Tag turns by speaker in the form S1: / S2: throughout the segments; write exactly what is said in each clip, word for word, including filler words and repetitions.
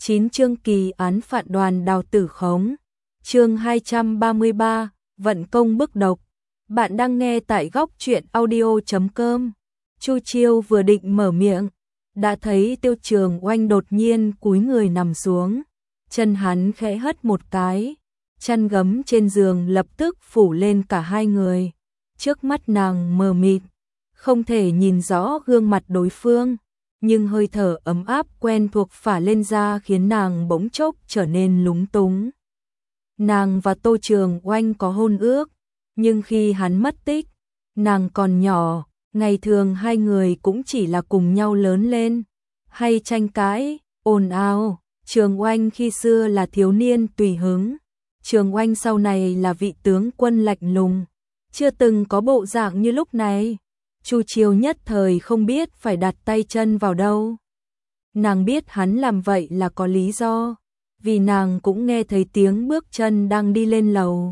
S1: chín chương kỳ án phạt đoàn đào tử khống. Chương hai trăm ba mươi ba, vận công bức độc. Bạn đang nghe tại góc truyện audio chấm com. Chu Chiêu vừa định mở miệng, đã thấy Tiêu Trường Oanh đột nhiên cúi người nằm xuống, chân hắn khẽ hất một cái, chăn gấm trên giường lập tức phủ lên cả hai người. Trước mắt nàng mờ mịt, không thể nhìn rõ gương mặt đối phương, nhưng hơi thở ấm áp quen thuộc phả lên da khiến nàng bỗng chốc trở nên lúng túng. Nàng và Tô Trường Oanh có hôn ước, nhưng khi hắn mất tích, nàng còn nhỏ, ngày thường hai người cũng chỉ là cùng nhau lớn lên, hay tranh cãi, ồn ào. Trường Oanh khi xưa là thiếu niên tùy hứng, Trường Oanh sau này là vị tướng quân lạnh lùng, chưa từng có bộ dạng như lúc này. Chu Chiêu nhất thời không biết phải đặt tay chân vào đâu. Nàng biết hắn làm vậy là có lý do, vì nàng cũng nghe thấy tiếng bước chân đang đi lên lầu.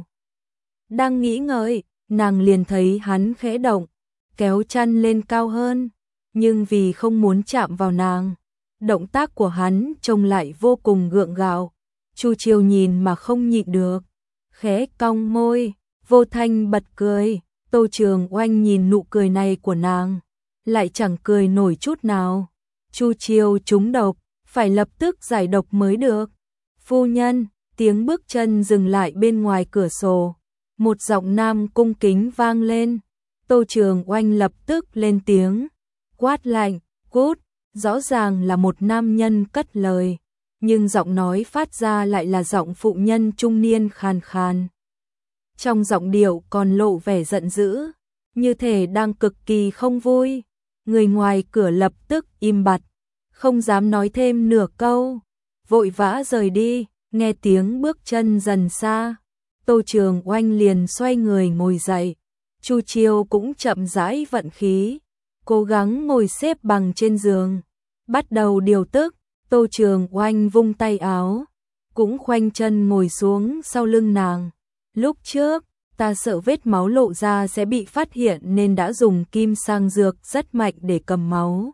S1: Đang nghĩ ngợi, nàng liền thấy hắn khẽ động, kéo chăn lên cao hơn, nhưng vì không muốn chạm vào nàng, động tác của hắn trông lại vô cùng gượng gạo. Chu Chiêu nhìn mà không nhịn được, khẽ cong môi, vô thanh bật cười. Tô Trường Oanh nhìn nụ cười này của nàng, lại chẳng cười nổi chút nào. Chu Chiêu trúng độc, phải lập tức giải độc mới được. Phu nhân, tiếng bước chân dừng lại bên ngoài cửa sổ, một giọng nam cung kính vang lên. Tô Trường Oanh lập tức lên tiếng, quát lạnh, cút. Rõ ràng là một nam nhân cất lời, nhưng giọng nói phát ra lại là giọng phụ nhân trung niên khàn khàn. Trong giọng điệu còn lộ vẻ giận dữ, như thể đang cực kỳ không vui. Người ngoài cửa lập tức im bặt, không dám nói thêm nửa câu, vội vã rời đi. Nghe tiếng bước chân dần xa, Tô Trường Oanh liền xoay người ngồi dậy. Chu Chiêu cũng chậm rãi vận khí, cố gắng ngồi xếp bằng trên giường, bắt đầu điều tức. Tô Trường Oanh vung tay áo, cũng khoanh chân ngồi xuống sau lưng nàng. Lúc trước, ta sợ vết máu lộ ra sẽ bị phát hiện nên đã dùng kim sang dược rất mạnh để cầm máu.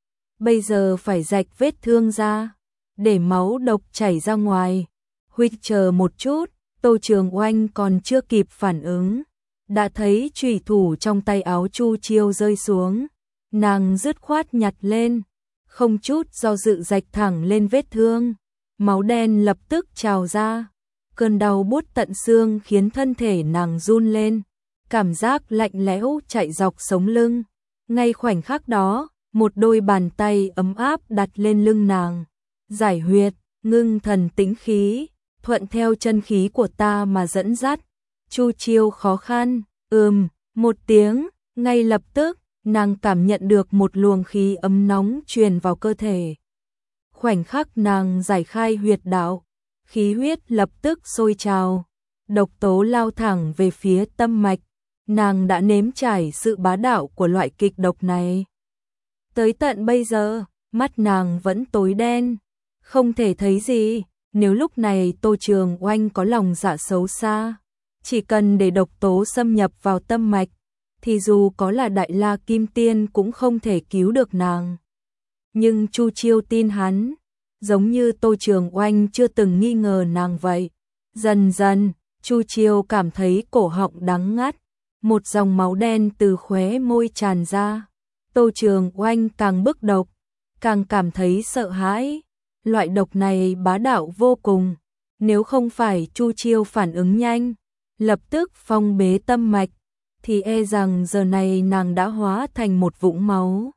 S1: Bây giờ phải rạch vết thương ra, để máu độc chảy ra ngoài. Huynh chờ một chút. Tô Trường Oanh còn chưa kịp phản ứng, đã thấy chùy thủ trong tay áo Chu Chiêu rơi xuống. Nàng dứt khoát nhặt lên, không chút do dự rạch thẳng lên vết thương. Máu đen lập tức trào ra. Cơn đau buốt tận xương khiến thân thể nàng run lên, cảm giác lạnh lẽo chạy dọc sống lưng. Ngay khoảnh khắc đó, một đôi bàn tay ấm áp đặt lên lưng nàng, giải huyệt, ngưng thần tĩnh khí, thuận theo chân khí của ta mà dẫn dắt. Chu Chiêu khó khăn, ừm, một tiếng, ngay lập tức, nàng cảm nhận được một luồng khí ấm nóng truyền vào cơ thể. Khoảnh khắc nàng giải khai huyệt đạo, khí huyết lập tức sôi trào, độc tố lao thẳng về phía tâm mạch. Nàng đã nếm trải sự bá đạo của loại kịch độc này. Tới tận bây giờ, mắt nàng vẫn tối đen, không thể thấy gì. Nếu lúc này Tô Trường Oanh có lòng dạ xấu xa, chỉ cần để độc tố xâm nhập vào tâm mạch, thì dù có là Đại La Kim Tiên cũng không thể cứu được nàng. Nhưng Chu Chiêu tin hắn, giống như Tô Trường Oanh chưa từng nghi ngờ nàng vậy. Dần dần, Chu Chiêu cảm thấy cổ họng đắng ngắt, một dòng máu đen từ khóe môi tràn ra. Tô Trường Oanh càng bức độc, càng cảm thấy sợ hãi. Loại độc này bá đạo vô cùng, nếu không phải Chu Chiêu phản ứng nhanh, lập tức phong bế tâm mạch, thì e rằng giờ này nàng đã hóa thành một vũng máu.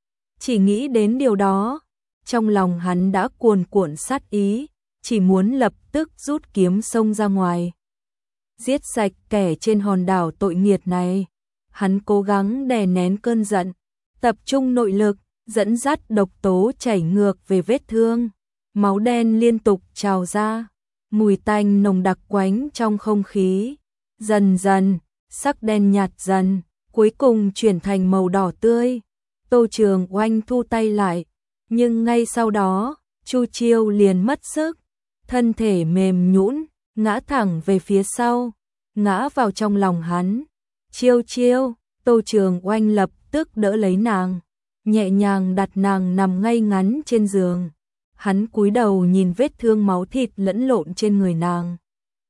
S1: Chỉ nghĩ đến điều đó, trong lòng hắn đã cuồn cuộn sát ý, chỉ muốn lập tức rút kiếm xông ra ngoài, giết sạch kẻ trên hòn đảo tội nghiệt này. Hắn cố gắng đè nén cơn giận, tập trung nội lực, dẫn dắt độc tố chảy ngược về vết thương. Máu đen liên tục trào ra, mùi tanh nồng đặc quánh trong không khí. Dần dần, sắc đen nhạt dần, cuối cùng chuyển thành màu đỏ tươi. Tô Trường Oanh thu tay lại, nhưng ngay sau đó, Chu Chiêu liền mất sức, thân thể mềm nhũn, ngã thẳng về phía sau, ngã vào trong lòng hắn. Chiêu Chiêu, Tô Trường Oanh lập tức đỡ lấy nàng, nhẹ nhàng đặt nàng nằm ngay ngắn trên giường. Hắn cúi đầu nhìn vết thương máu thịt lẫn lộn trên người nàng.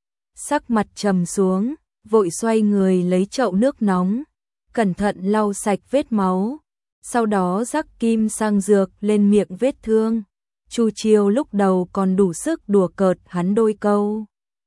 S1: Sắc mặt trầm xuống, vội xoay người lấy chậu nước nóng, cẩn thận lau sạch vết máu, sau đó rắc kim sang dược lên miệng vết thương. Chu Chiêu lúc đầu còn đủ sức đùa cợt hắn đôi câu,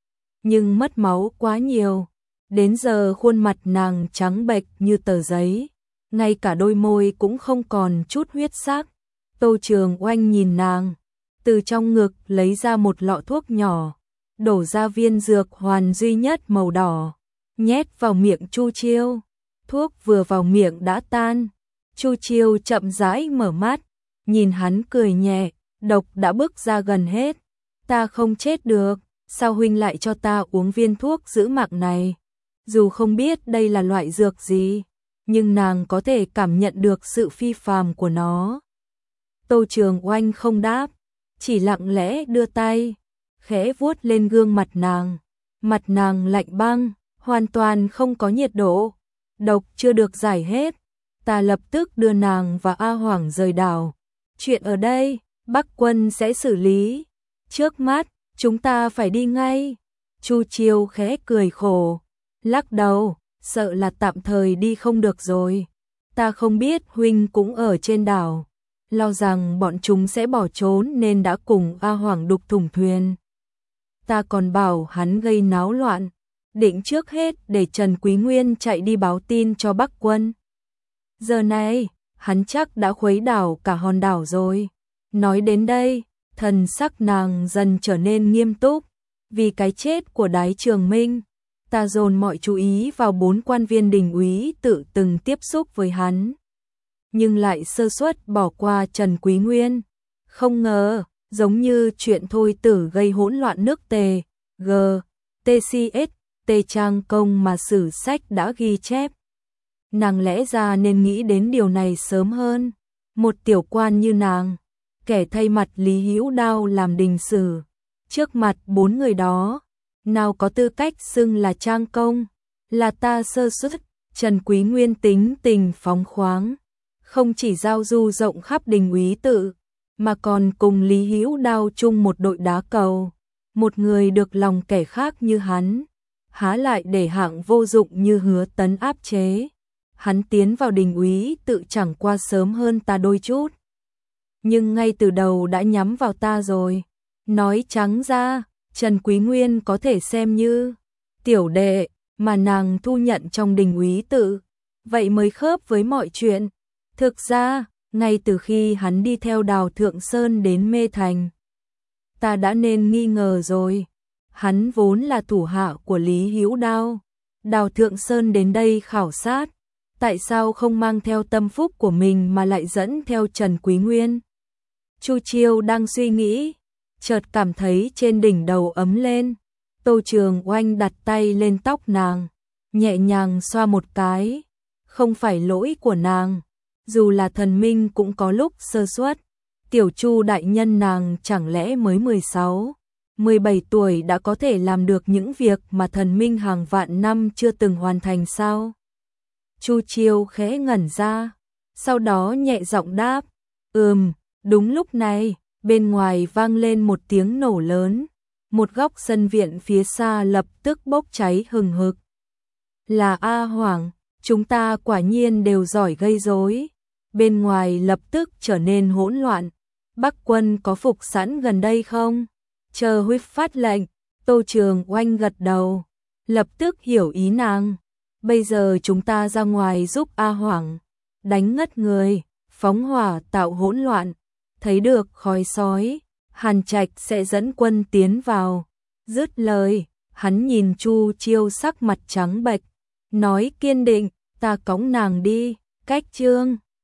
S1: nhưng mất máu quá nhiều, đến giờ khuôn mặt nàng trắng bệch như tờ giấy, ngay cả đôi môi cũng không còn chút huyết sắc. Tô Trường Oanh nhìn nàng, từ trong ngực lấy ra một lọ thuốc nhỏ, đổ ra viên dược hoàn duy nhất màu đỏ, nhét vào miệng Chu Chiêu. Thuốc vừa vào miệng đã tan. Chu Chiêu chậm rãi mở mắt, nhìn hắn cười nhẹ, độc đã bước ra gần hết. Ta không chết được, sao huynh lại cho ta uống viên thuốc giữ mạng này? Dù không biết đây là loại dược gì, nhưng nàng có thể cảm nhận được sự phi phàm của nó. Tô Trường Oanh không đáp, chỉ lặng lẽ đưa tay, khẽ vuốt lên gương mặt nàng. Mặt nàng lạnh băng, hoàn toàn không có nhiệt độ. Độc chưa được giải hết, ta lập tức đưa nàng và A Hoàng rời đảo. Chuyện ở đây, Bắc Quân sẽ xử lý. Trước mắt, chúng ta phải đi ngay. Chu Chiêu khẽ cười khổ, lắc đầu, sợ là tạm thời đi không được rồi. Ta không biết huynh cũng ở trên đảo, lo rằng bọn chúng sẽ bỏ trốn nên đã cùng A Hoàng đục thủng thuyền. Ta còn bảo hắn gây náo loạn, định trước hết để Trần Quý Nguyên chạy đi báo tin cho Bắc Quân. Giờ này, hắn chắc đã khuấy đảo cả hòn đảo rồi. Nói đến đây, thần sắc nàng dần trở nên nghiêm túc. Vì cái chết của Đái Trường Minh, ta dồn mọi chú ý vào bốn quan viên đình úy tự từng tiếp xúc với hắn, nhưng lại sơ suất bỏ qua Trần Quý Nguyên. Không ngờ, giống như chuyện Thôi Tử gây hỗn loạn nước Tề, G, tê xê ét, Tề Trang Công mà sử sách đã ghi chép. Nàng lẽ ra nên nghĩ đến điều này sớm hơn. Một tiểu quan như nàng, kẻ thay mặt Lý Hữu Đao làm đình sử, trước mặt bốn người đó, nào có tư cách xưng là Trang Công, là ta sơ suất. Trần Quý Nguyên tính tình phóng khoáng, không chỉ giao du rộng khắp đình úy tự, mà còn cùng Lý Hữu Đao chung một đội đá cầu. Một người được lòng kẻ khác như hắn, há lại để hạng vô dụng như Hứa Tấn áp chế. Hắn tiến vào đình úy tự chẳng qua sớm hơn ta đôi chút, nhưng ngay từ đầu đã nhắm vào ta rồi. Nói trắng ra, Trần Quý Nguyên có thể xem như tiểu đệ mà nàng thu nhận trong đình úy tự, vậy mới khớp với mọi chuyện. Thực ra, ngay từ khi hắn đi theo Đào Thượng Sơn đến Mê Thành, ta đã nên nghi ngờ rồi. Hắn vốn là thủ hạ của Lý Hữu Đao. Đào Thượng Sơn đến đây khảo sát, tại sao không mang theo tâm phúc của mình mà lại dẫn theo Trần Quý Nguyên? Chu Chiêu đang suy nghĩ, chợt cảm thấy trên đỉnh đầu ấm lên. Tô Trường Oanh đặt tay lên tóc nàng, nhẹ nhàng xoa một cái. Không phải lỗi của nàng, dù là thần minh cũng có lúc sơ suất. Tiểu Chu đại nhân nàng chẳng lẽ mới mười sáu, mười bảy tuổi đã có thể làm được những việc mà thần minh hàng vạn năm chưa từng hoàn thành sao? Chu Chiêu khẽ ngẩn ra, sau đó nhẹ giọng đáp, ừm. Đúng lúc này, bên ngoài vang lên một tiếng nổ lớn, một góc sân viện phía xa lập tức bốc cháy hừng hực. Là A Hoàng, chúng ta quả nhiên đều giỏi gây rối. Bên ngoài lập tức trở nên hỗn loạn. Bắc Quân có phục sẵn gần đây không? Chờ huynh phát lệnh. Tô Trường Oanh gật đầu, lập tức hiểu ý nàng. Bây giờ chúng ta ra ngoài giúp A Hoàng đánh ngất người, phóng hỏa tạo hỗn loạn. Thấy được khói sói, Hàn Trạch sẽ dẫn quân tiến vào. Dứt lời, hắn nhìn Chu Chiêu sắc mặt trắng bệch, nói kiên định, ta cõng nàng đi. Cách chương